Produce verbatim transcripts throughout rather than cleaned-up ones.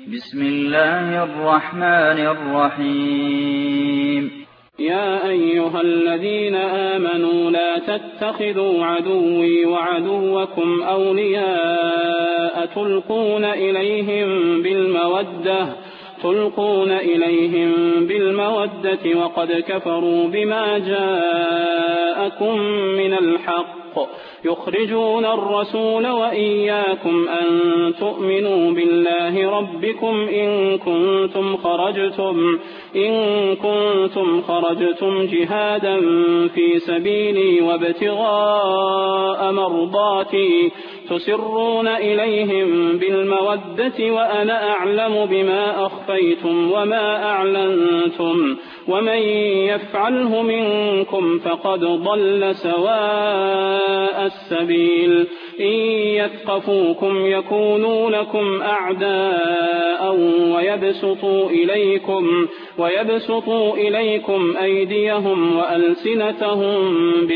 بسم الله الرحمن الرحيم يا أيها الذين آمنوا لا تتخذوا عدوي وعدوكم أولياء تلقون إليهم بالمودة تلقون إليهم بالمودة وقد كفروا بما جاءكم من الحق يخرجون الرسول وإياكم أن تؤمنوا بالله ربكم إن كنتم خرجتم إن كنتم خرجتم جهادا في سبيلي وابتغاء مرضاتي تسرون إليهم بالمودة وأنا أعلم بما أخفيتم وما أعلنتم ومن يفعله منكم فقد ضل سواء السبيل إن يثقفوكم يكونوا لكم أعداء ويبسطوا إليكم ويبسطوا إليكم أيديهم وألسنتهم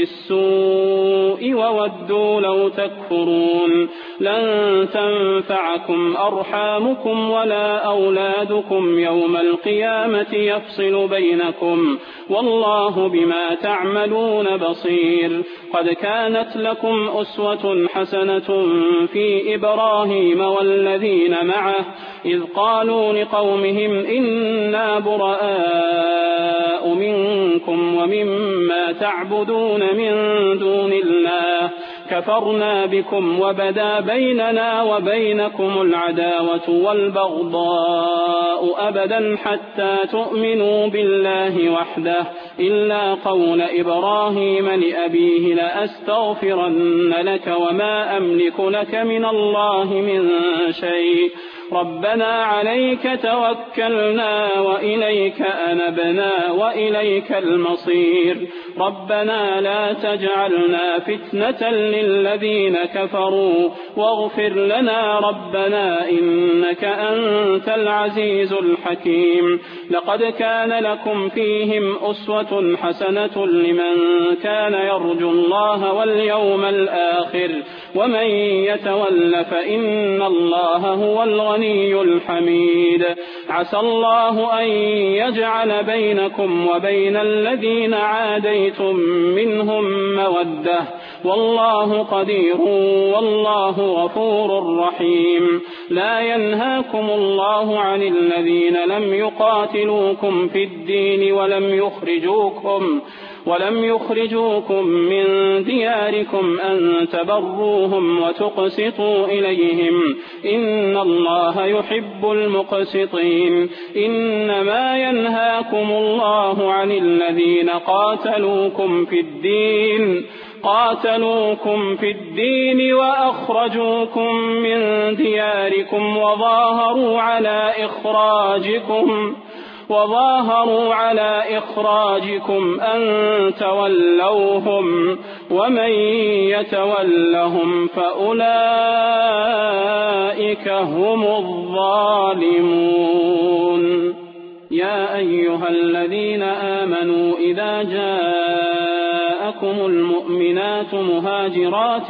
بالسوء وودوا لو تكفرون لن تنفعكم أرحامكم ولا أولادكم يوم القيامة يفصل بينكم والله بما تعملون بصير قد كانت لكم أسوة حسنة في إبراهيم والذين معه إذ قالوا لقومهم إنا براء منكم ومما تعبدون من دون الله كفرنا بكم وبدا بيننا وبينكم العداوة والبغضاء أبدا حتى تؤمنوا بالله وحده إلا قول إبراهيم لأبيه لأستغفرن لك وما أملك لك من الله من شيء ربنا عليك توكلنا وإليك أنبنا وإليك المصير ربنا لا تجعلنا فتنة للذين كفروا واغفر لنا ربنا إنك أنت العزيز الحكيم لقد كان لكم فيهم أسوة حسنة لمن كان يرجو الله واليوم الآخر ومن يتول فإن الله هو الغني الحميد عسى الله أن يجعل بينكم وبين الذين عاديتم منهم مودة والله قدير والله غفور رحيم لا ينهاكم الله عن الذين لم يقاتلوكم في الدين ولم يخرجوكم ولم يخرجوكم من دياركم أن تبروهم وتقسطوا إليهم إن الله يحب المقسطين إنما ينهاكم الله عن الذين قاتلوكم في الدين قاتلوكم في الدين وأخرجوكم من دياركم وظاهروا على إخراجكم وظاهروا على إخراجكم أن تولوهم ومن يتولهم فأولئك هم الظالمون يا أيها الذين آمنوا إذا جاءكم المؤمنات مهاجرات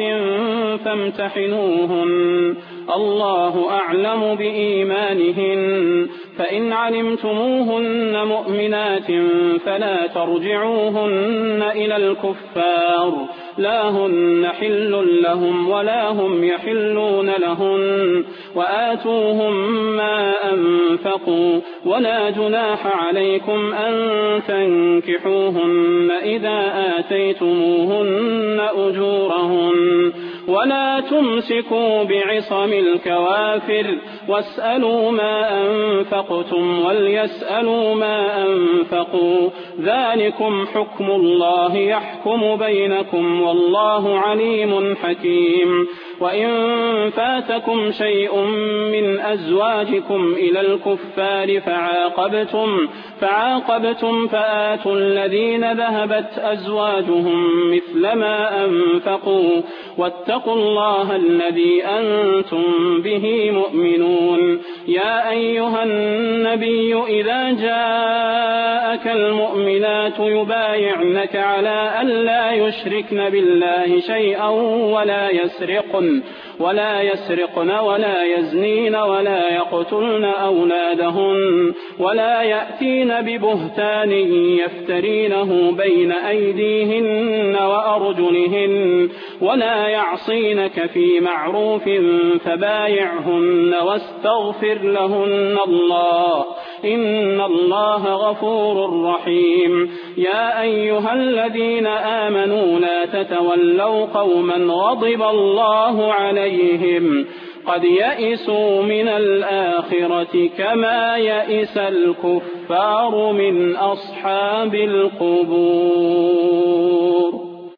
فامتحنوهن الله أعلم بإيمانهن فإن علمتموهن مؤمنات فلا ترجعوهن إلى الكفار لا هن حل لهم ولا هم يحلون لهن وآتوهم ما أنفقوا ولا جناح عليكم أن تنكحوهن إذا آتيتموهن أجورهن ولا تمسكوا بعصم الكوافر واسألوا ما أنفقتم وليسألوا ما أنفقوا ذلكم حكم الله يحكم بينكم والله عليم حكيم وإن فاتكم شيء من أزواجكم إلى الكفار فعاقبتم فعاقبتم فآتوا الذين ذهبت أزواجهم مثل ما أنفقوا واتقوا الله الذي أنتم به مؤمنون يا أيها النبي إذا جاءك جاءك المؤمنات يبايعنك على ألا يشركن بالله شيئا ولا يسرقن ولا يسرقن ولا يزنين ولا يقتلن أولادهن ولا يأتين ببهتان يفترينه بين أيديهن وأرجلهن ولا يعصينك في معروف فبايعهن واستغفر لهن الله إن الله غفور رحيم. يا أيها الذين آمنوا لا تتولوا قوما غضب الله عليهم قد يئسوا من الآخرة كما يئس الكفار من أصحاب القبور.